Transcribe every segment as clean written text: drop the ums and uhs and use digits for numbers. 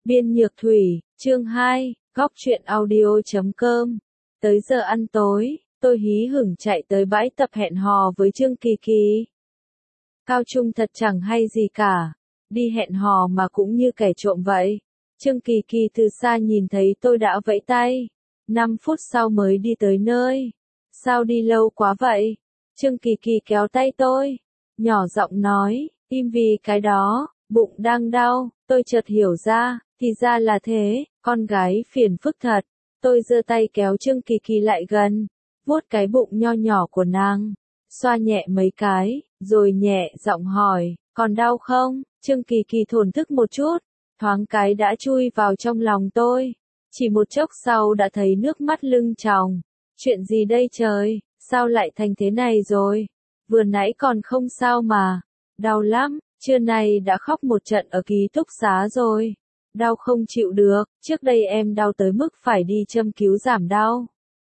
Biên Nhược Thủy, chương 2, góc truyện audio.com. Tới giờ ăn tối, tôi hí hửng chạy tới bãi tập hẹn hò với Trương Kỳ Kỳ. Cao trung thật chẳng hay gì cả, đi hẹn hò mà cũng như kẻ trộm vậy. Trương Kỳ Kỳ từ xa nhìn thấy tôi đã vẫy tay, 5 phút sau mới đi tới nơi. Sao đi lâu quá vậy? Trương Kỳ Kỳ kéo tay tôi, nhỏ giọng nói, im vì cái đó, bụng đang đau. Tôi chợt hiểu ra, thì ra là thế, con gái phiền phức thật. Tôi giơ tay kéo Trương Kỳ Kỳ lại gần, vuốt cái bụng nho nhỏ của nàng, xoa nhẹ mấy cái, rồi nhẹ giọng hỏi, còn đau không? Trương Kỳ Kỳ thổn thức một chút, thoáng cái đã chui vào trong lòng tôi. Chỉ một chốc sau đã thấy nước mắt lưng tròng. Chuyện gì đây trời, sao lại thành thế này rồi? Vừa nãy còn không sao mà. Đau lắm, trưa nay đã khóc một trận ở ký túc xá rồi. Đau không chịu được, trước đây em đau tới mức phải đi châm cứu giảm đau.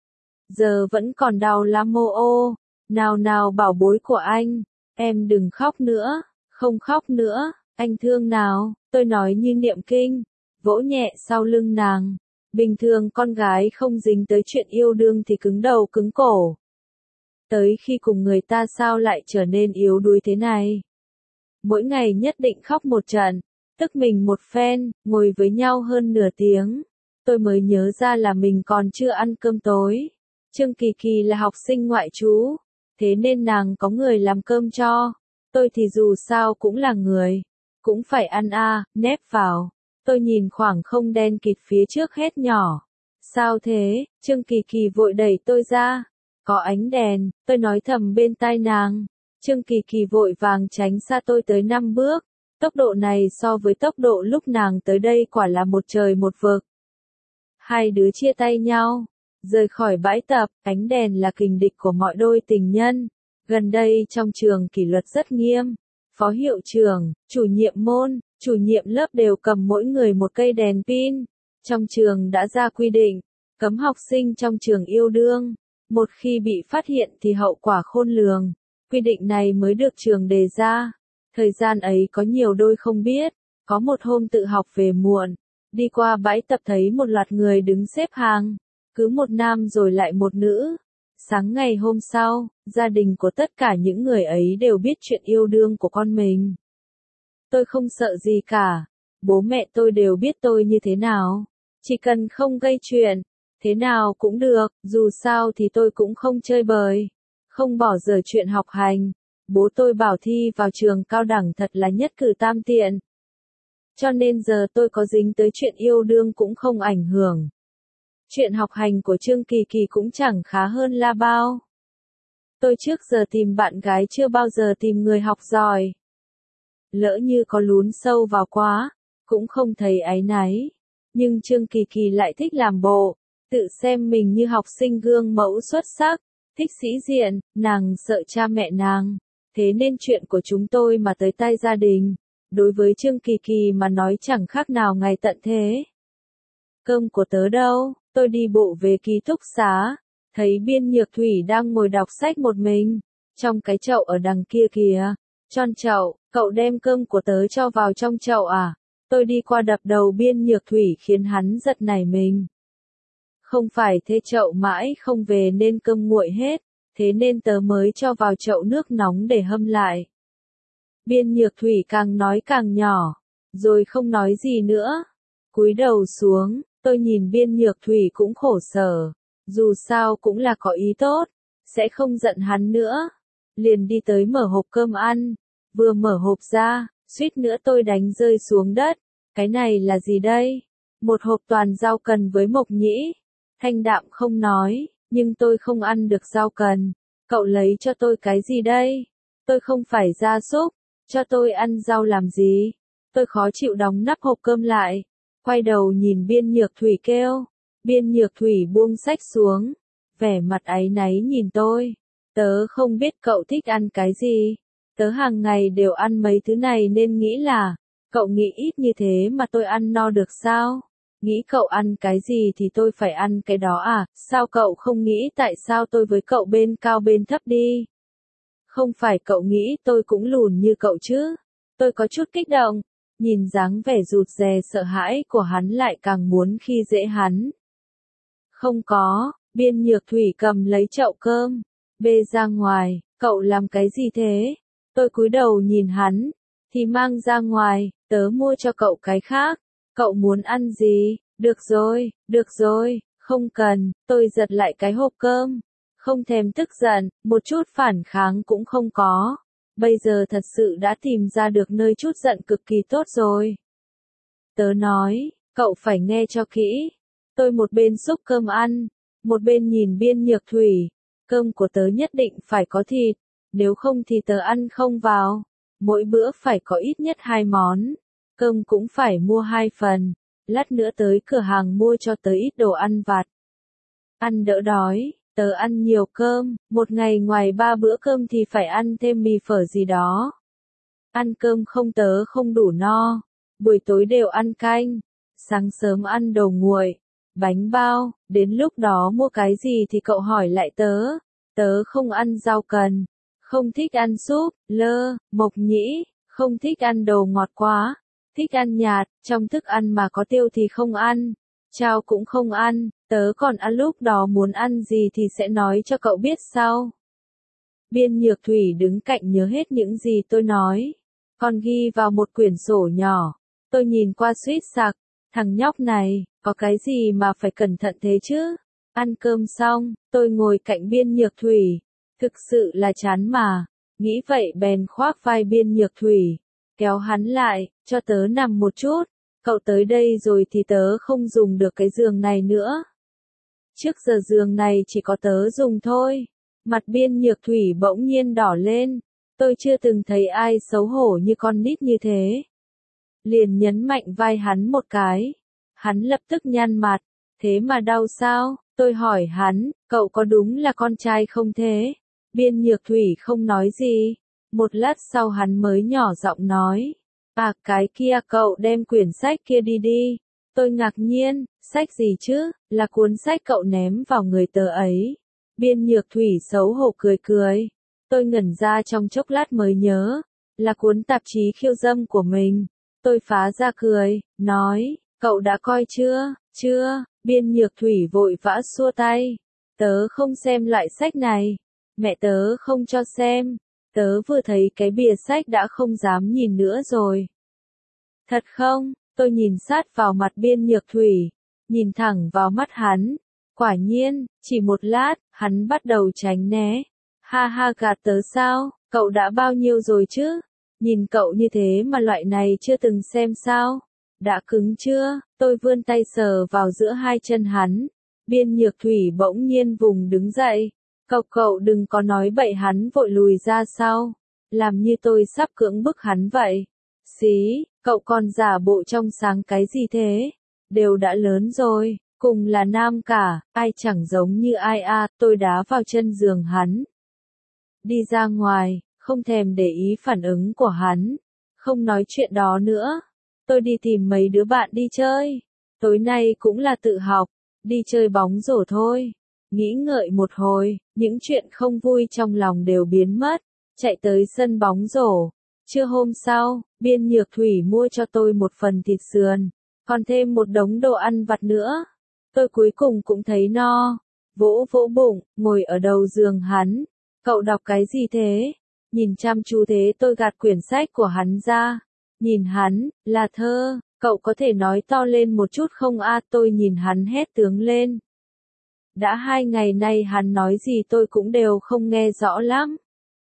Giờ vẫn còn đau lắm mô ô. Nào nào bảo bối của anh, em đừng khóc nữa, không khóc nữa, anh thương nào, tôi nói như niệm kinh, vỗ nhẹ sau lưng nàng. Bình thường con gái không dính tới chuyện yêu đương thì cứng đầu cứng cổ. Tới khi cùng người ta sao lại trở nên yếu đuối thế này? Mỗi ngày nhất định khóc một trận, tức mình một phen, ngồi với nhau hơn nửa tiếng. Tôi mới nhớ ra là mình còn chưa ăn cơm tối. Trương Kỳ Kỳ là học sinh ngoại trú, thế nên nàng có người làm cơm cho. Tôi thì dù sao cũng là người, cũng phải ăn nép vào. Tôi nhìn khoảng không đen kịt phía trước hét nhỏ. Sao thế? Trương Kỳ Kỳ vội đẩy tôi ra. Có ánh đèn, tôi nói thầm bên tai nàng. Trương Kỳ Kỳ vội vàng tránh xa tôi tới 5 bước. Tốc độ này so với tốc độ lúc nàng tới đây quả là một trời một vực. Hai đứa chia tay nhau, rời khỏi bãi tập. Ánh đèn là kình địch của mọi đôi tình nhân. Gần đây trong trường kỷ luật rất nghiêm. Phó hiệu trưởng, chủ nhiệm môn, chủ nhiệm lớp đều cầm mỗi người một cây đèn pin. Trong trường đã ra quy định, cấm học sinh trong trường yêu đương. Một khi bị phát hiện thì hậu quả khôn lường. Quy định này mới được trường đề ra. Thời gian ấy có nhiều đôi không biết. Có một hôm tự học về muộn, đi qua bãi tập thấy một loạt người đứng xếp hàng. Cứ một nam rồi lại một nữ. Sáng ngày hôm sau, gia đình của tất cả những người ấy đều biết chuyện yêu đương của con mình. Tôi không sợ gì cả. Bố mẹ tôi đều biết tôi như thế nào. Chỉ cần không gây chuyện, thế nào cũng được, dù sao thì tôi cũng không chơi bời. Không bỏ dở chuyện học hành. Bố tôi bảo thi vào trường cao đẳng thật là nhất cử tam tiện. Cho nên giờ tôi có dính tới chuyện yêu đương cũng không ảnh hưởng. Chuyện học hành của Trương Kỳ Kỳ cũng chẳng khá hơn là bao. Tôi trước giờ tìm bạn gái chưa bao giờ tìm người học giỏi. Lỡ như có lún sâu vào quá, cũng không thấy áy náy. Nhưng Trương Kỳ Kỳ lại thích làm bộ, tự xem mình như học sinh gương mẫu xuất sắc, thích sĩ diện, nàng sợ cha mẹ nàng. Thế nên chuyện của chúng tôi mà tới tai gia đình, đối với Trương Kỳ Kỳ mà nói chẳng khác nào ngày tận thế. Cơm của tớ đâu? Tôi đi bộ về ký túc xá, thấy Biên Nhược Thủy đang ngồi đọc sách một mình, trong cái chậu ở đằng kia kìa. Tròn chậu, cậu đem cơm của tớ cho vào trong chậu à? Tôi đi qua đập đầu Biên Nhược Thủy khiến hắn giật nảy mình. Không phải thế, chậu mãi không về nên cơm nguội hết, thế nên tớ mới cho vào chậu nước nóng để hâm lại. Biên Nhược Thủy càng nói càng nhỏ, rồi không nói gì nữa. Cúi đầu xuống, tôi nhìn Biên Nhược Thủy cũng khổ sở, dù sao cũng là có ý tốt, sẽ không giận hắn nữa. Liền đi tới mở hộp cơm ăn, vừa mở hộp ra, suýt nữa tôi đánh rơi xuống đất. Cái này là gì đây? Một hộp toàn rau cần với mộc nhĩ. Thanh đạm không nói, nhưng tôi không ăn được rau cần. Cậu lấy cho tôi cái gì đây? Tôi không phải gia súc, cho tôi ăn rau làm gì? Tôi khó chịu đóng nắp hộp cơm lại, quay đầu nhìn Biên Nhược Thủy kêu. Biên Nhược Thủy buông sách xuống, vẻ mặt áy náy nhìn tôi. Tớ không biết cậu thích ăn cái gì. Tớ hàng ngày đều ăn mấy thứ này nên nghĩ là, cậu nghĩ ít như thế mà tôi ăn no được sao? Nghĩ cậu ăn cái gì thì tôi phải ăn cái đó à? Sao cậu không nghĩ tại sao tôi với cậu bên cao bên thấp đi? Không phải cậu nghĩ tôi cũng lùn như cậu chứ? Tôi có chút kích động. Nhìn dáng vẻ rụt rè sợ hãi của hắn lại càng muốn khi dễ hắn. Không có, Biên Nhược Thủy cầm lấy chậu cơm, bê ra ngoài, cậu làm cái gì thế? Tôi cúi đầu nhìn hắn, thì mang ra ngoài, tớ mua cho cậu cái khác, cậu muốn ăn gì? Được rồi, không cần, tôi giật lại cái hộp cơm, không thèm tức giận, một chút phản kháng cũng không có. Bây giờ thật sự đã tìm ra được nơi trút giận cực kỳ tốt rồi. Tớ nói, cậu phải nghe cho kỹ. Tôi một bên xúc cơm ăn, một bên nhìn Biên Nhược Thủy. Cơm của tớ nhất định phải có thịt, nếu không thì tớ ăn không vào. Mỗi bữa phải có ít nhất 2 món. Cơm cũng phải mua 2 phần. Lát nữa tới cửa hàng mua cho tớ ít đồ ăn vặt. Ăn đỡ đói. Tớ ăn nhiều cơm, một ngày ngoài 3 bữa cơm thì phải ăn thêm mì phở gì đó. Ăn cơm không tớ không đủ no, buổi tối đều ăn canh, sáng sớm ăn đồ nguội, bánh bao, đến lúc đó mua cái gì thì cậu hỏi lại tớ không ăn rau cần, không thích ăn súp, mộc nhĩ, không thích ăn đồ ngọt quá, thích ăn nhạt, trong thức ăn mà có tiêu thì không ăn, chao cũng không ăn. Tớ còn ăn lúc đó muốn ăn gì thì sẽ nói cho cậu biết sau. Biên Nhược Thủy đứng cạnh nhớ hết những gì tôi nói. Còn ghi vào một quyển sổ nhỏ. Tôi nhìn qua suýt sặc. Thằng nhóc này, có cái gì mà phải cẩn thận thế chứ? Ăn cơm xong, tôi ngồi cạnh Biên Nhược Thủy. Thực sự là chán mà. Nghĩ vậy bèn khoác vai Biên Nhược Thủy. Kéo hắn lại, cho tớ nằm một chút. Cậu tới đây rồi thì tớ không dùng được cái giường này nữa. Trước giờ giường này chỉ có tớ dùng thôi. Mặt Biên Nhược Thủy bỗng nhiên đỏ lên. Tôi chưa từng thấy ai xấu hổ như con nít như thế. Liền nhấn mạnh vai hắn một cái. Hắn lập tức nhăn mặt. Thế mà đau sao? Tôi hỏi hắn, cậu có đúng là con trai không thế? Biên Nhược Thủy không nói gì. Một lát sau hắn mới nhỏ giọng nói. À cái kia cậu đem quyển sách kia đi. Tôi ngạc nhiên, sách gì chứ, là cuốn sách cậu ném vào người tớ ấy. Biên Nhược Thủy xấu hổ cười. Tôi ngẩn ra trong chốc lát mới nhớ, là cuốn tạp chí khiêu dâm của mình. Tôi phá ra cười, nói, cậu đã coi chưa? Chưa, Biên Nhược Thủy vội vã xua tay. Tớ không xem loại sách này. Mẹ tớ không cho xem. Tớ vừa thấy cái bìa sách đã không dám nhìn nữa rồi. Thật không? Tôi nhìn sát vào mặt Biên Nhược Thủy, nhìn thẳng vào mắt hắn. Quả nhiên, chỉ một lát, hắn bắt đầu tránh né. Ha gạt tớ sao, cậu đã bao nhiêu rồi chứ? Nhìn cậu như thế mà loại này chưa từng xem sao? Đã cứng chưa? Tôi vươn tay sờ vào giữa hai chân hắn. Biên Nhược Thủy bỗng nhiên vùng đứng dậy. Cậu đừng có nói bậy, hắn vội lùi ra sau. Làm như tôi sắp cưỡng bức hắn vậy. Xí, cậu còn giả bộ trong sáng cái gì thế? Đều đã lớn rồi, cùng là nam cả, ai chẳng giống như ai à, tôi đá vào chân giường hắn. Đi ra ngoài, không thèm để ý phản ứng của hắn. Không nói chuyện đó nữa. Tôi đi tìm mấy đứa bạn đi chơi. Tối nay cũng là tự học, đi chơi bóng rổ thôi. Nghĩ ngợi một hồi, những chuyện không vui trong lòng đều biến mất. Chạy tới sân bóng rổ. Trưa hôm sau, Biên Nhược Thủy mua cho tôi một phần thịt sườn, còn thêm một đống đồ ăn vặt nữa. Tôi cuối cùng cũng thấy no. Vỗ bụng, ngồi ở đầu giường hắn. Cậu đọc cái gì thế? Nhìn chăm chú thế tôi gạt quyển sách của hắn ra. Nhìn hắn, là thơ, cậu có thể nói to lên một chút không a? Tôi nhìn hắn hét tướng lên. Đã 2 ngày nay hắn nói gì tôi cũng đều không nghe rõ lắm.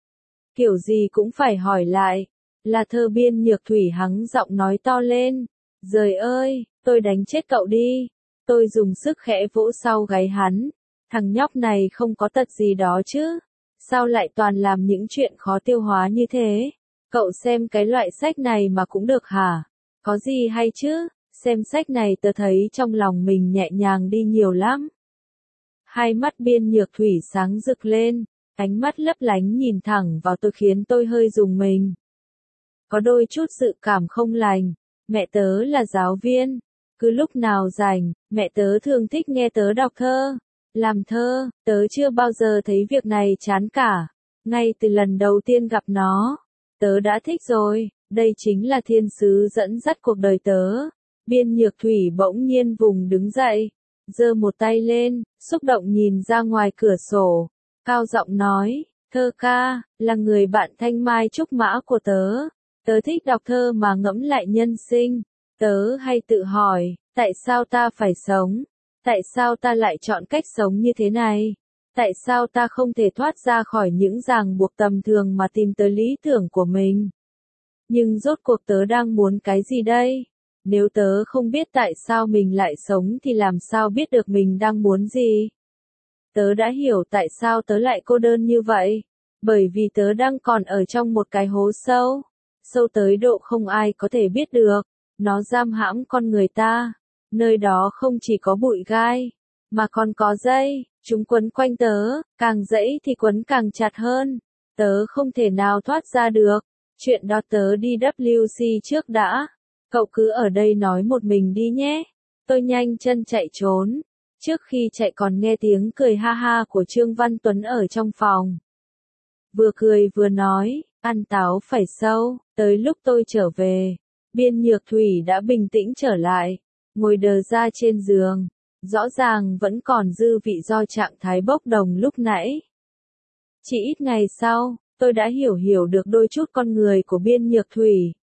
Kiểu gì cũng phải hỏi lại. Là thơ. Biên Nhược Thủy hắng giọng nói to lên. Giời ơi, tôi đánh chết cậu đi. Tôi dùng sức khẽ vỗ sau gáy hắn. Thằng nhóc này không có tật gì đó chứ. Sao lại toàn làm những chuyện khó tiêu hóa như thế? Cậu xem cái loại sách này mà cũng được hả? Có gì hay chứ? Xem sách này tớ thấy trong lòng mình nhẹ nhàng đi nhiều lắm. Hai mắt Biên Nhược Thủy sáng rực lên. Ánh mắt lấp lánh nhìn thẳng vào tôi khiến tôi hơi rùng mình. Có đôi chút dự cảm không lành. Mẹ tớ là giáo viên. Cứ lúc nào rảnh, mẹ tớ thường thích nghe tớ đọc thơ. Làm thơ, tớ chưa bao giờ thấy việc này chán cả. Ngay từ lần đầu tiên gặp nó, tớ đã thích rồi. Đây chính là thiên sứ dẫn dắt cuộc đời tớ. Biên Nhược Thủy bỗng nhiên vùng đứng dậy, giơ một tay lên, xúc động nhìn ra ngoài cửa sổ, cao giọng nói, Thơ ca, là người bạn thanh mai trúc mã của tớ. Tớ thích đọc thơ mà ngẫm lại nhân sinh. Tớ hay tự hỏi, tại sao ta phải sống? Tại sao ta lại chọn cách sống như thế này? Tại sao ta không thể thoát ra khỏi những ràng buộc tầm thường mà tìm tới lý tưởng của mình? Nhưng rốt cuộc tớ đang muốn cái gì đây? Nếu tớ không biết tại sao mình lại sống thì làm sao biết được mình đang muốn gì? Tớ đã hiểu tại sao tớ lại cô đơn như vậy. Bởi vì tớ đang còn ở trong một cái hố sâu. Sâu tới độ không ai có thể biết được. Nó giam hãm con người ta. Nơi đó không chỉ có bụi gai, mà còn có dây. Chúng quấn quanh tớ, càng dẫy thì quấn càng chặt hơn. Tớ không thể nào thoát ra được. Chuyện đó tớ đi WC trước đã. Cậu cứ ở đây nói một mình đi nhé. Tôi nhanh chân chạy trốn. Trước khi chạy còn nghe tiếng cười ha ha của Trương Văn Tuấn ở trong phòng. Vừa cười vừa nói, ăn táo phải sâu, tới lúc tôi trở về. Biên Nhược Thủy đã bình tĩnh trở lại, ngồi đờ ra trên giường. Rõ ràng vẫn còn dư vị do trạng thái bốc đồng lúc nãy. Chỉ ít ngày sau, tôi đã hiểu được đôi chút con người của Biên Nhược Thủy.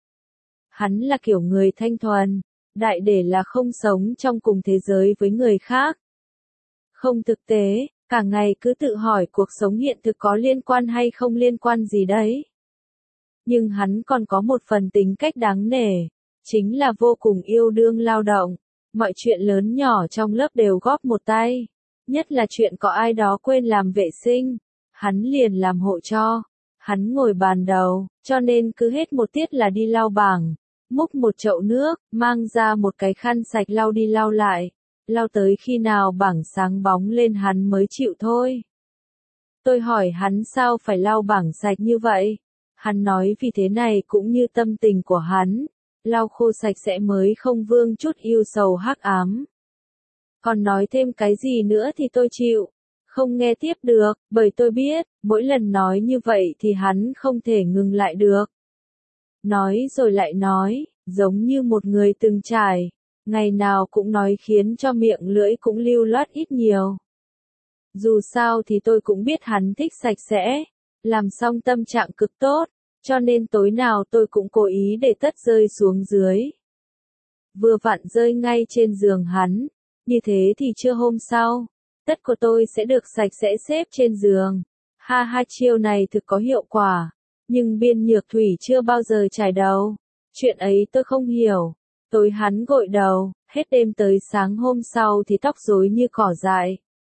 Hắn là kiểu người thanh thuần, đại để là không sống trong cùng thế giới với người khác. Không thực tế, cả ngày cứ tự hỏi cuộc sống hiện thực có liên quan hay không liên quan gì đấy. Nhưng hắn còn có một phần tính cách đáng nể, chính là vô cùng yêu đương lao động. Mọi chuyện lớn nhỏ trong lớp đều góp một tay. Nhất là chuyện có ai đó quên làm vệ sinh, hắn liền làm hộ cho. Hắn ngồi bàn đầu, cho nên cứ hết một tiết là đi lau bảng. Múc một chậu nước, mang ra một cái khăn sạch lau đi lau lại. Lau tới khi nào bảng sáng bóng lên hắn mới chịu thôi. Tôi hỏi hắn sao phải lau bảng sạch như vậy. Hắn nói vì thế này cũng như tâm tình của hắn. Lau khô sạch sẽ mới không vương chút yêu sầu hắc ám. Còn nói thêm cái gì nữa thì tôi chịu. Không nghe tiếp được, bởi tôi biết, mỗi lần nói như vậy thì hắn không thể ngừng lại được. Nói rồi lại nói, giống như một người từng trải. Ngày nào cũng nói khiến cho miệng lưỡi cũng lưu loát ít nhiều. Dù sao thì tôi cũng biết hắn thích sạch sẽ. Làm xong tâm trạng cực tốt. Cho nên tối nào tôi cũng cố ý để tất rơi xuống dưới. Vừa vặn rơi ngay trên giường hắn. Như thế thì trưa hôm sau, tất của tôi sẽ được sạch sẽ xếp trên giường. Ha ha, chiêu này thực có hiệu quả. Nhưng Biên Nhược Thủy chưa bao giờ chải đầu. Chuyện ấy tôi không hiểu. Tối hắn gội đầu, hết đêm tới sáng hôm sau thì tóc rối như cỏ dại.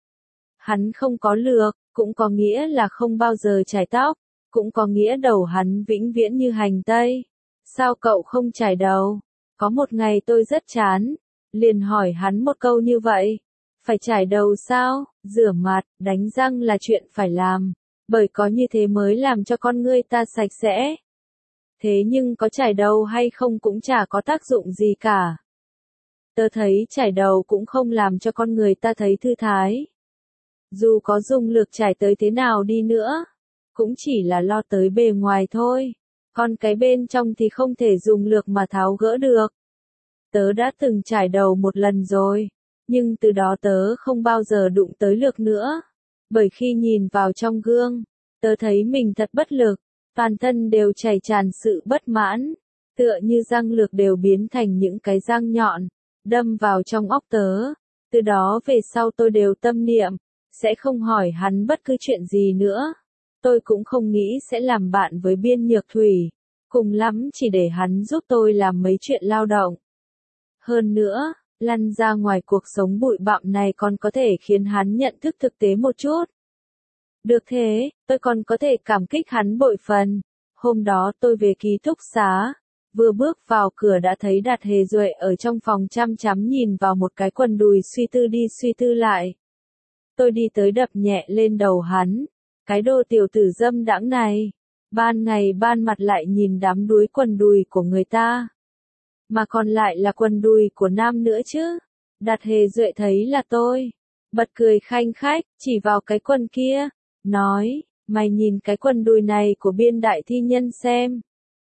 Hắn không có lược, cũng có nghĩa là không bao giờ chải tóc. Cũng có nghĩa đầu hắn vĩnh viễn như hành tây. Sao cậu không chải đầu? Có một ngày tôi rất chán. Liền hỏi hắn một câu như vậy. Phải chải đầu sao? Rửa mặt, đánh răng là chuyện phải làm. Bởi có như thế mới làm cho con ngươi ta sạch sẽ. Thế nhưng có chải đầu hay không cũng chả có tác dụng gì cả. Tớ thấy chải đầu cũng không làm cho con người ta thấy thư thái. Dù có dùng lược chải tới thế nào đi nữa, cũng chỉ là lo tới bề ngoài thôi. Còn cái bên trong thì không thể dùng lược mà tháo gỡ được. Tớ đã từng chải đầu một lần rồi, nhưng từ đó tớ không bao giờ đụng tới lược nữa. Bởi khi nhìn vào trong gương, tớ thấy mình thật bất lực, toàn thân đều chảy tràn sự bất mãn, tựa như răng lược đều biến thành những cái răng nhọn, đâm vào trong óc tớ. Từ đó về sau tôi đều tâm niệm, sẽ không hỏi hắn bất cứ chuyện gì nữa. Tôi cũng không nghĩ sẽ làm bạn với Biên Nhược Thủy, cùng lắm chỉ để hắn giúp tôi làm mấy chuyện lao động. Hơn nữa, lăn ra ngoài cuộc sống bụi bặm này còn có thể khiến hắn nhận thức thực tế một chút. Được thế, tôi còn có thể cảm kích hắn bội phần. Hôm đó tôi về ký túc xá, vừa bước vào cửa đã thấy Đạt Hề Duệ ở trong phòng chăm chăm nhìn vào một cái quần đùi suy tư đi suy tư lại. Tôi đi tới đập nhẹ lên đầu hắn. Cái đồ tiểu tử dâm đãng này, ban ngày ban mặt lại nhìn đám đuối quần đùi của người ta. Mà còn lại là quần đùi của nam nữa chứ. Đạt Hề Duệ thấy là tôi, bật cười khanh khách, chỉ vào cái quần kia, nói, mày nhìn cái quần đùi này của Biên đại thi nhân xem.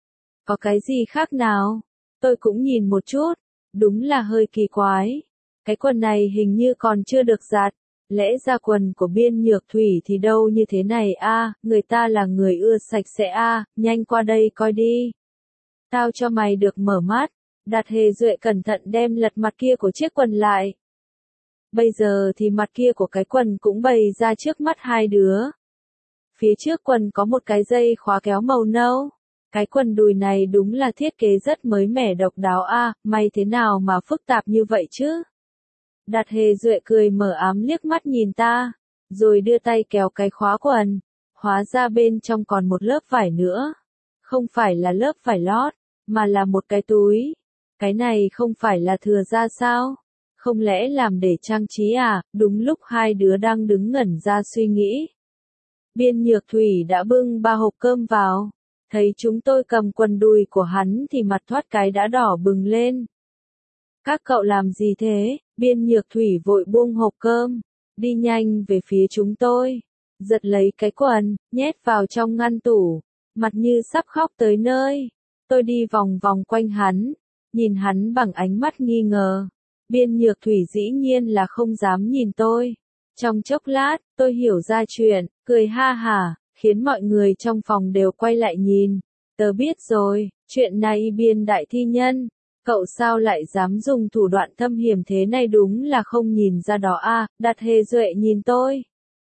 Có cái gì khác nào? Tôi cũng nhìn một chút. Đúng là hơi kỳ quái. Cái quần này hình như còn chưa được giặt. Lẽ ra quần của Biên Nhược Thủy thì đâu như thế này a, người ta là người ưa sạch sẽ a, nhanh qua đây coi đi. Tao cho mày được mở mắt. Đạt Hề Duệ cẩn thận đem lật mặt kia của chiếc quần lại. Bây giờ thì mặt kia của cái quần cũng bày ra trước mắt hai đứa. Phía trước quần có một cái dây khóa kéo màu nâu. Cái quần đùi này đúng là thiết kế rất mới mẻ độc đáo a, may thế nào mà phức tạp như vậy chứ? Đạt Hề Duệ cười mờ ám liếc mắt nhìn ta, rồi đưa tay kéo cái khóa quần. Hóa ra bên trong còn một lớp vải nữa. Không phải là lớp vải lót, mà là một cái túi. Cái này không phải là thừa ra sao? Không lẽ làm để trang trí à? Đúng lúc hai đứa đang đứng ngẩn ra suy nghĩ. Biên Nhược Thủy đã bưng 3 hộp cơm vào. Thấy chúng tôi cầm quần đùi của hắn thì mặt thoát cái đã đỏ bừng lên. Các cậu làm gì thế? Biên Nhược Thủy vội buông hộp cơm, đi nhanh về phía chúng tôi, giật lấy cái quần, nhét vào trong ngăn tủ, mặt như sắp khóc tới nơi. Tôi đi vòng vòng quanh hắn, nhìn hắn bằng ánh mắt nghi ngờ. Biên Nhược Thủy dĩ nhiên là không dám nhìn tôi. Trong chốc lát, tôi hiểu ra chuyện, cười ha hả, khiến mọi người trong phòng đều quay lại nhìn. Tớ biết rồi, chuyện này Biên đại thi nhân. Cậu sao lại dám dùng thủ đoạn thâm hiểm thế này, đúng là không nhìn ra đó a. Đạt Hề Duệ nhìn tôi.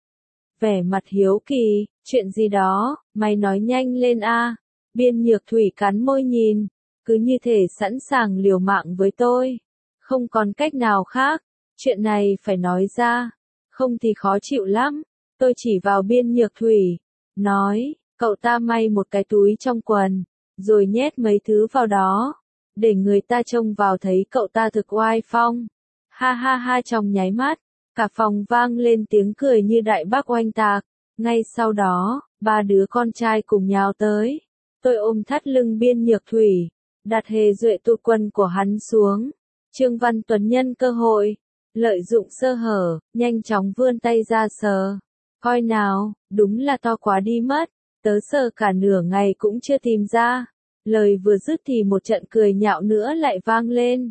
Vẻ mặt hiếu kỳ, chuyện gì đó, mày nói nhanh lên a. Biên Nhược Thủy cắn môi nhìn, cứ như thể sẵn sàng liều mạng với tôi. Không còn cách nào khác, chuyện này phải nói ra, không thì khó chịu lắm. Tôi chỉ vào Biên Nhược Thủy, nói, cậu ta may một cái túi trong quần, rồi nhét mấy thứ vào đó. Để người ta trông vào thấy cậu ta thực oai phong. Ha ha ha, trong nháy mắt, cả phòng vang lên tiếng cười như đại bác oanh tạc. Ngay sau đó, 3 đứa con trai cùng nhào tới. Tôi ôm thắt lưng Biên Nhược Thủy, Đạt Hề Duệ tụt quần của hắn xuống. Trương Văn Tuấn nhân cơ hội, lợi dụng sơ hở, nhanh chóng vươn tay ra sờ. Coi nào, đúng là to quá đi mất, tớ sờ cả nửa ngày cũng chưa tìm ra. Lời vừa dứt thì một trận cười nhạo nữa lại vang lên.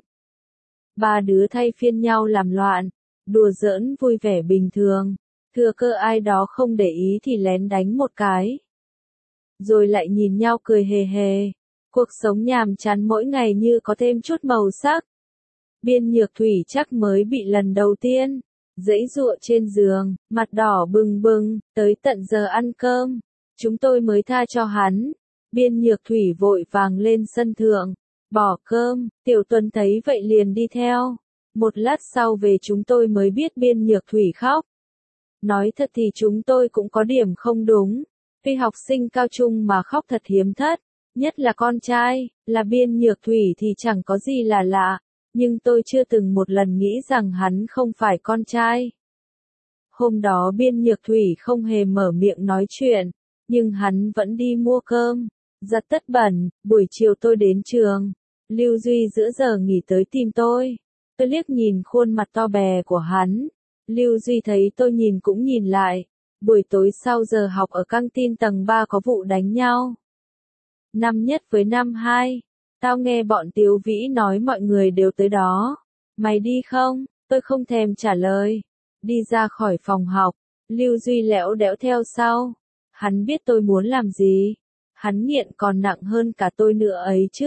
3 đứa thay phiên nhau làm loạn, đùa giỡn vui vẻ bình thường, thừa cơ ai đó không để ý thì lén đánh một cái. Rồi lại nhìn nhau cười hề hề, cuộc sống nhàm chán mỗi ngày như có thêm chút màu sắc. Biên Nhược Thủy chắc mới bị lần đầu tiên, giãy giụa trên giường, mặt đỏ bừng bừng, tới tận giờ ăn cơm, chúng tôi mới tha cho hắn. Biên Nhược Thủy vội vàng lên sân thượng, bỏ cơm, Tiểu Tuấn thấy vậy liền đi theo. Một lát sau về chúng tôi mới biết Biên Nhược Thủy khóc. Nói thật thì chúng tôi cũng có điểm không đúng, vì học sinh cao trung mà khóc thật hiếm thất, nhất là con trai, là Biên Nhược Thủy thì chẳng có gì là lạ, nhưng tôi chưa từng một lần nghĩ rằng hắn không phải con trai. Hôm đó Biên Nhược Thủy không hề mở miệng nói chuyện, nhưng hắn vẫn đi mua cơm. Giặt tất bẩn, buổi chiều tôi đến trường. Lưu Duy giữa giờ nghỉ tới tìm tôi. Tôi liếc nhìn khuôn mặt to bè của hắn. Lưu Duy thấy tôi nhìn cũng nhìn lại. Buổi tối sau giờ học ở căng tin tầng 3 có vụ đánh nhau. Năm nhất với năm 2. Tao nghe bọn Tiếu Vĩ nói mọi người đều tới đó. Mày đi không? Tôi không thèm trả lời. Đi ra khỏi phòng học. Lưu Duy lẽo đẽo theo sau. Hắn biết tôi muốn làm gì. Hắn nghiện còn nặng hơn cả tôi nữa ấy chứ.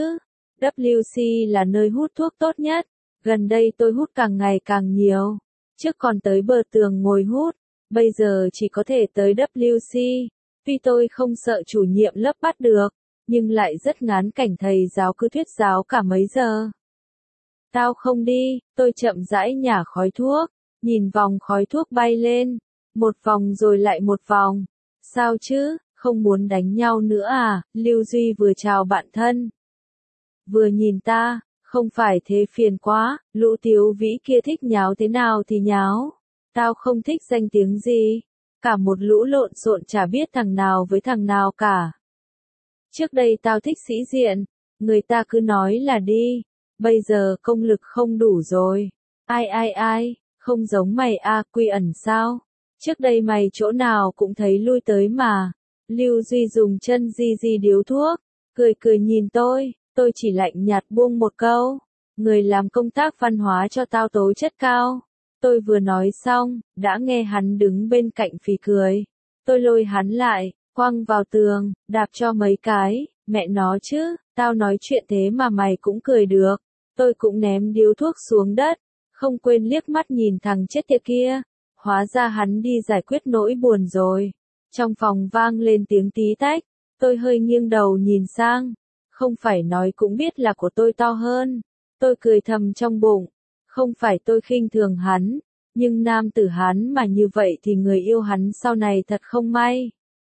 WC là nơi hút thuốc tốt nhất. Gần đây tôi hút càng ngày càng nhiều. Trước còn tới bờ tường ngồi hút. Bây giờ chỉ có thể tới WC. Vì tôi không sợ chủ nhiệm lớp bắt được. Nhưng lại rất ngán cảnh thầy giáo cứ thuyết giáo cả mấy giờ. Tao không đi. Tôi chậm rãi nhả khói thuốc. Nhìn vòng khói thuốc bay lên. Một vòng rồi lại một vòng. Sao chứ? Không muốn đánh nhau nữa à? Lưu Duy vừa chào bạn thân, vừa nhìn ta, không phải thế phiền quá, lũ Tiếu Vĩ kia thích nháo thế nào thì nháo. Tao không thích danh tiếng gì. Cả một lũ lộn xộn chả biết thằng nào với thằng nào cả. Trước đây tao thích sĩ diện, người ta cứ nói là đi. Bây giờ công lực không đủ rồi. Ai, không giống mày a, Quy Ẩn sao? Trước đây mày chỗ nào cũng thấy lui tới mà. Lưu Duy dùng chân di điếu thuốc, cười cười nhìn tôi chỉ lạnh nhạt buông một câu. Người làm công tác văn hóa cho tao tố chất cao. Tôi vừa nói xong, đã nghe hắn đứng bên cạnh phì cười. Tôi lôi hắn lại, quăng vào tường, đạp cho mấy cái, mẹ nó chứ, tao nói chuyện thế mà mày cũng cười được. Tôi cũng ném điếu thuốc xuống đất, không quên liếc mắt nhìn thằng chết tiệt kia. Hóa ra hắn đi giải quyết nỗi buồn rồi. Trong phòng vang lên tiếng tí tách, tôi hơi nghiêng đầu nhìn sang. Không phải nói cũng biết là của tôi to hơn. Tôi cười thầm trong bụng. Không phải tôi khinh thường hắn, nhưng nam tử hắn mà như vậy thì người yêu hắn sau này thật không may.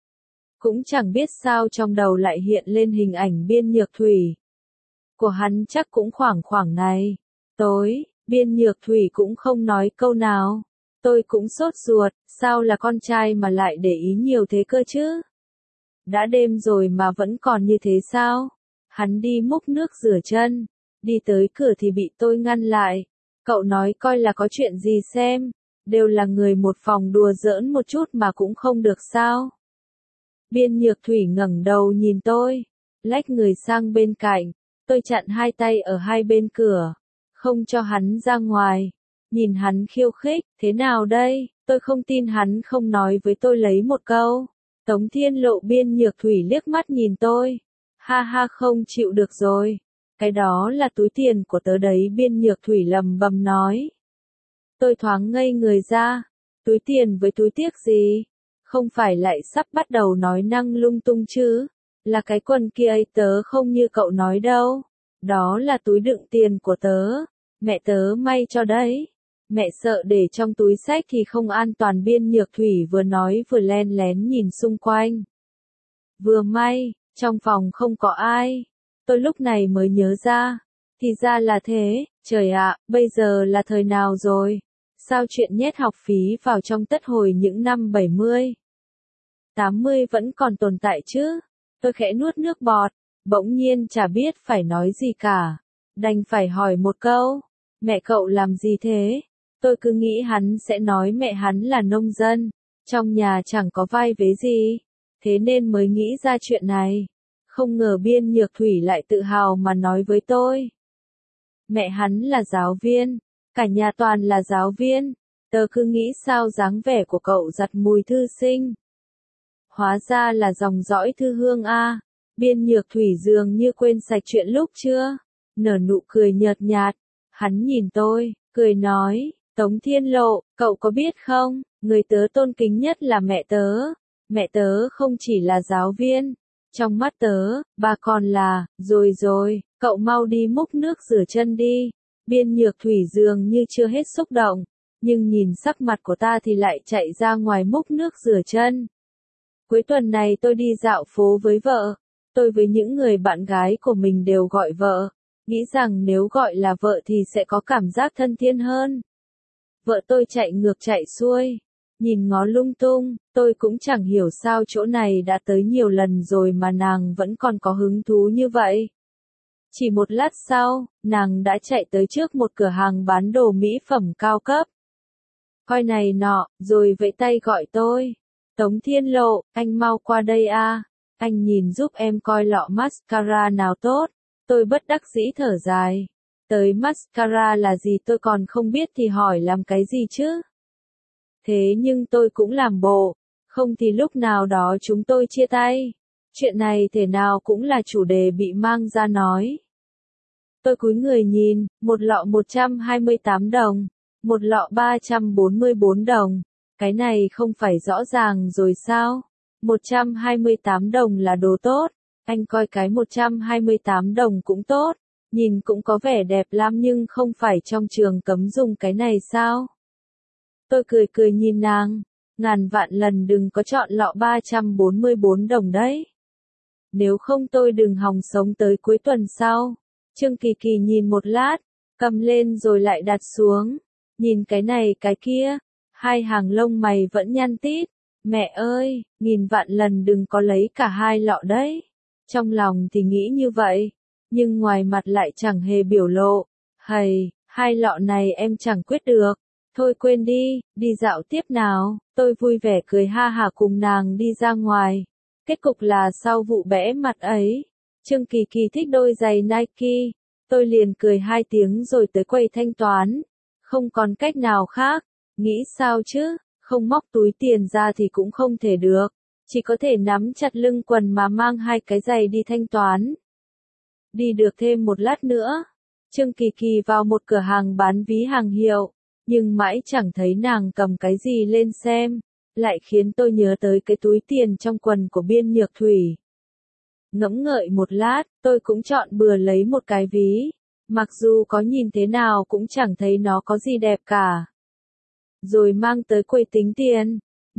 Cũng chẳng biết sao trong đầu lại hiện lên hình ảnh Biên Nhược Thủy. Của hắn chắc cũng khoảng này. Tối, Biên Nhược Thủy cũng không nói câu nào. Tôi cũng sốt ruột, sao là con trai mà lại để ý nhiều thế cơ chứ? Đã đêm rồi mà vẫn còn như thế sao? Hắn đi múc nước rửa chân, đi tới cửa thì bị tôi ngăn lại. Cậu nói coi là có chuyện gì xem, đều là người một phòng đùa giỡn một chút mà cũng không được sao? Biên Nhược Thủy ngẩng đầu nhìn tôi, lách người sang bên cạnh, tôi chặn hai tay ở hai bên cửa, không cho hắn ra ngoài. Nhìn hắn khiêu khích, thế nào đây? Tôi không tin hắn không nói với tôi lấy một câu. Tống Thiên Lộ. Biên Nhược Thủy liếc mắt nhìn tôi. Ha ha, không chịu được rồi. Cái đó là túi tiền của tớ đấy. Biên Nhược Thủy lầm bầm nói. Tôi thoáng ngây người ra. Túi tiền với túi tiếc gì? Không phải lại sắp bắt đầu nói năng lung tung chứ? Là cái quần kia ấy tớ không như cậu nói đâu. Đó là túi đựng tiền của tớ. Mẹ tớ may cho đấy. Mẹ sợ để trong túi xách thì không an toàn. Biên Nhược Thủy vừa nói vừa len lén nhìn xung quanh. Vừa may, trong phòng không có ai. Tôi lúc này mới nhớ ra. Thì ra là thế, trời ạ, bây giờ là thời nào rồi? Sao chuyện nhét học phí vào trong tất hồi những năm 70, 80 vẫn còn tồn tại chứ? Tôi khẽ nuốt nước bọt, bỗng nhiên chả biết phải nói gì cả. Đành phải hỏi một câu, mẹ cậu làm gì thế? Tôi cứ nghĩ hắn sẽ nói mẹ hắn là nông dân, trong nhà chẳng có vai vế gì, thế nên mới nghĩ ra chuyện này. Không ngờ Biên Nhược Thủy lại tự hào mà nói với tôi. Mẹ hắn là giáo viên, cả nhà toàn là giáo viên, tớ cứ nghĩ sao dáng vẻ của cậu giặt mùi thư sinh. Hóa ra là dòng dõi Thư Hương a. Biên Nhược Thủy dường như quên sạch chuyện lúc chưa, nở nụ cười nhợt nhạt. Hắn nhìn tôi, cười nói, Tống Thiên Lộ, cậu có biết không, người tớ tôn kính nhất là mẹ tớ. Mẹ tớ không chỉ là giáo viên, trong mắt tớ, bà còn là, rồi, cậu mau đi múc nước rửa chân đi. Biên Nhược Thủy dường như chưa hết xúc động, nhưng nhìn sắc mặt của ta thì lại chạy ra ngoài múc nước rửa chân. Cuối tuần này tôi đi dạo phố với vợ, tôi với những người bạn gái của mình đều gọi vợ, nghĩ rằng nếu gọi là vợ thì sẽ có cảm giác thân thiết hơn. Vợ tôi chạy ngược chạy xuôi, nhìn ngó lung tung, tôi cũng chẳng hiểu sao chỗ này đã tới nhiều lần rồi mà nàng vẫn còn có hứng thú như vậy. Chỉ một lát sau, nàng đã chạy tới trước một cửa hàng bán đồ mỹ phẩm cao cấp. Coi này nọ, rồi vẫy tay gọi tôi. Tống Thiên Lộ, anh mau qua đây a, anh nhìn giúp em coi lọ mascara nào tốt. Tôi bất đắc dĩ thở dài. Tới mascara là gì tôi còn không biết thì hỏi làm cái gì chứ? Thế nhưng tôi cũng làm bộ, không thì lúc nào đó chúng tôi chia tay. Chuyện này thể nào cũng là chủ đề bị mang ra nói. Tôi cúi người nhìn, một lọ 128 đồng, một lọ 344 đồng. Cái này không phải rõ ràng rồi sao? 128 đồng là đồ tốt, anh coi cái 128 đồng cũng tốt, nhìn cũng có vẻ đẹp lắm nhưng không phải trong trường cấm dùng cái này sao? Tôi cười nhìn nàng, ngàn vạn lần đừng có chọn lọ 344 đồng đấy. Nếu không tôi đừng hòng sống tới cuối tuần sau. Trương Kỳ Kỳ nhìn một lát, cầm lên rồi lại đặt xuống, nhìn cái này cái kia, hai hàng lông mày vẫn nhăn tít. Mẹ ơi, nghìn vạn lần đừng có lấy cả hai lọ đấy. Trong lòng thì nghĩ như vậy, nhưng ngoài mặt lại chẳng hề biểu lộ. Hầy, hai lọ này em chẳng quyết được. Thôi quên đi dạo tiếp nào. Tôi vui vẻ cười ha hả cùng nàng đi ra ngoài. Kết cục là sau vụ bẽ mặt ấy, Trương Kỳ Kỳ thích đôi giày Nike, tôi liền cười 2 tiếng rồi tới quầy thanh toán. Không còn cách nào khác, nghĩ sao chứ, không móc túi tiền ra thì cũng không thể được, chỉ có thể nắm chặt lưng quần mà mang 2 cái giày đi thanh toán. Đi được thêm một lát nữa, Trương Kỳ Kỳ vào một cửa hàng bán ví hàng hiệu, nhưng mãi chẳng thấy nàng cầm cái gì lên xem, lại khiến tôi nhớ tới cái túi tiền trong quần của Biên Nhược Thủy. Ngẫm ngợi một lát, tôi cũng chọn bừa lấy một cái ví, mặc dù có nhìn thế nào cũng chẳng thấy nó có gì đẹp cả. Rồi mang tới quầy tính tiền,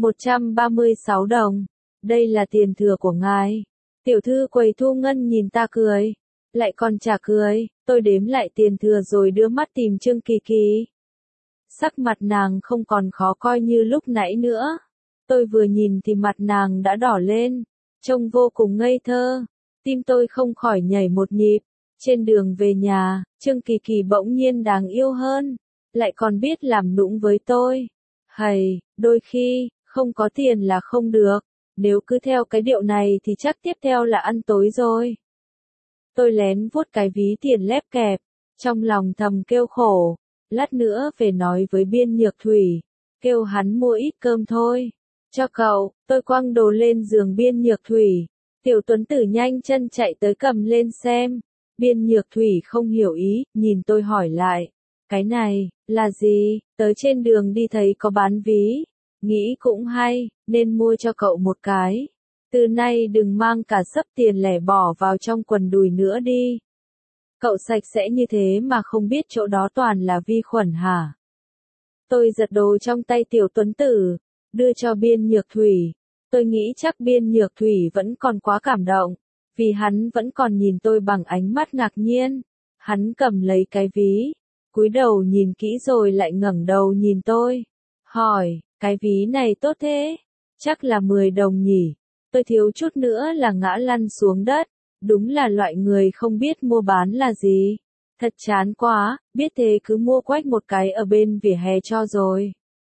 136 đồng, đây là tiền thừa của ngài. Tiểu thư quầy thu ngân nhìn ta cười, lại còn trả cười, tôi đếm lại tiền thừa rồi đưa mắt tìm Trương Kỳ Kỳ. Sắc mặt nàng không còn khó coi như lúc nãy nữa, tôi vừa nhìn thì mặt nàng đã đỏ lên, trông vô cùng ngây thơ, tim tôi không khỏi nhảy một nhịp. Trên đường về nhà, Trương Kỳ Kỳ bỗng nhiên đáng yêu hơn, lại còn biết làm nũng với tôi. Hầy, đôi khi, không có tiền là không được, nếu cứ theo cái điệu này thì chắc tiếp theo là ăn tối rồi. Tôi lén vuốt cái ví tiền lép kẹp, trong lòng thầm kêu khổ, lát nữa về nói với Biên Nhược Thủy, kêu hắn mua ít cơm thôi. Cho cậu, tôi quăng đồ lên giường Biên Nhược Thủy, Tiểu Tuấn Tử nhanh chân chạy tới cầm lên xem. Biên Nhược Thủy không hiểu ý, nhìn tôi hỏi lại, cái này, là gì, tới trên đường đi thấy có bán ví, nghĩ cũng hay, nên mua cho cậu một cái. Từ nay đừng mang cả xấp tiền lẻ bỏ vào trong quần đùi nữa đi. Cậu sạch sẽ như thế mà không biết chỗ đó toàn là vi khuẩn hả? Tôi giật đồ trong tay Tiểu Tuấn Tử, đưa cho Biên Nhược Thủy. Tôi nghĩ chắc Biên Nhược Thủy vẫn còn quá cảm động, vì hắn vẫn còn nhìn tôi bằng ánh mắt ngạc nhiên. Hắn cầm lấy cái ví, cúi đầu nhìn kỹ rồi lại ngẩng đầu nhìn tôi, hỏi, cái ví này tốt thế? Chắc là 10 đồng nhỉ? Tôi thiếu chút nữa là ngã lăn xuống đất, đúng là loại người không biết mua bán là gì. Thật chán quá, biết thế cứ mua quách một cái ở bên vỉa hè cho rồi.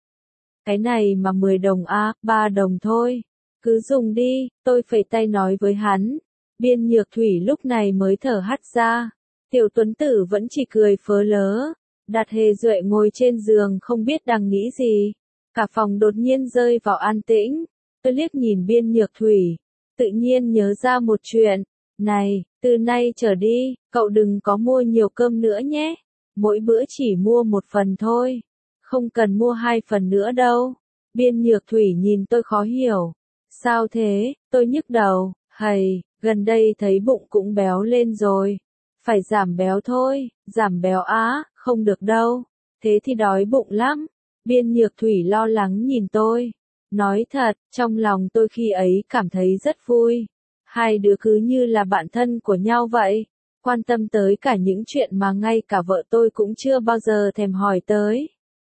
Cái này mà 10 đồng à, 3 đồng thôi. Cứ dùng đi, tôi phẩy tay nói với hắn. Biên Nhược Thủy lúc này mới thở hắt ra. Tiểu Tuấn Tử vẫn chỉ cười phớ lớ. Đạt Hề Duệ ngồi trên giường không biết đang nghĩ gì. Cả phòng đột nhiên rơi vào an tĩnh. Tôi liếc nhìn Biên Nhược Thủy, tự nhiên nhớ ra một chuyện. Này, từ nay trở đi, cậu đừng có mua nhiều cơm nữa nhé. Mỗi bữa chỉ mua 1 phần thôi. Không cần mua 2 phần nữa đâu. Biên Nhược Thủy nhìn tôi khó hiểu. Sao thế? Tôi nhức đầu. Hầy, gần đây thấy bụng cũng béo lên rồi. Phải giảm béo thôi. Giảm béo á, không được đâu. Thế thì đói bụng lắm. Biên Nhược Thủy lo lắng nhìn tôi. Nói thật, trong lòng tôi khi ấy cảm thấy rất vui. Hai đứa cứ như là bạn thân của nhau vậy. Quan tâm tới cả những chuyện mà ngay cả vợ tôi cũng chưa bao giờ thèm hỏi tới.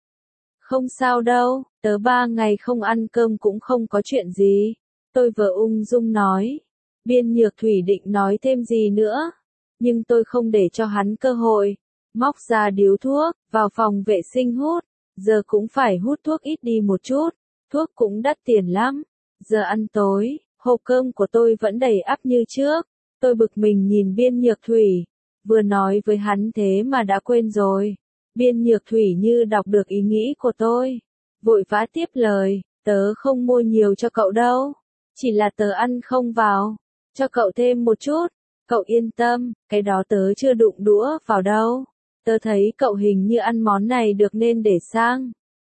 Không sao đâu, tớ 3 ngày không ăn cơm cũng không có chuyện gì. Tôi vừa ung dung nói. Biên Nhược Thủy định nói thêm gì nữa. Nhưng tôi không để cho hắn cơ hội. Móc ra điếu thuốc, vào phòng vệ sinh hút. Giờ cũng phải hút thuốc ít đi một chút. Thuốc cũng đắt tiền lắm. Giờ ăn tối, hộp cơm của tôi vẫn đầy ắp như trước. Tôi bực mình nhìn Biên Nhược Thủy. Vừa nói với hắn thế mà đã quên rồi. Biên Nhược Thủy như đọc được ý nghĩ của tôi. Vội vã tiếp lời, tớ không mua nhiều cho cậu đâu. Chỉ là tớ ăn không vào. Cho cậu thêm một chút. Cậu yên tâm, cái đó tớ chưa đụng đũa vào đâu. Tớ thấy cậu hình như ăn món này được nên để sang.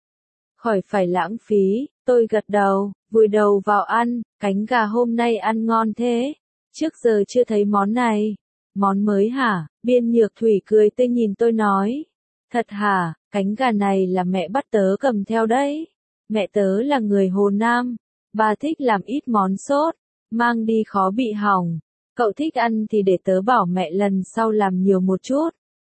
Khỏi phải lãng phí, tôi gật đầu, vùi đầu vào ăn, cánh gà hôm nay ăn ngon thế. Trước giờ chưa thấy món này. Món mới hả? Biên Nhược Thủy cười tươi nhìn tôi nói. Thật hả, cánh gà này là mẹ bắt tớ cầm theo đấy. Mẹ tớ là người Hồ Nam. Bà thích làm ít món sốt, mang đi khó bị hỏng. Cậu thích ăn thì để tớ bảo mẹ lần sau làm nhiều một chút.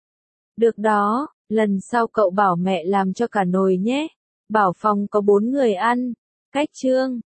Được đó, lần sau cậu bảo mẹ làm cho cả nồi nhé. Bảo phòng có 4 người ăn. Cách chương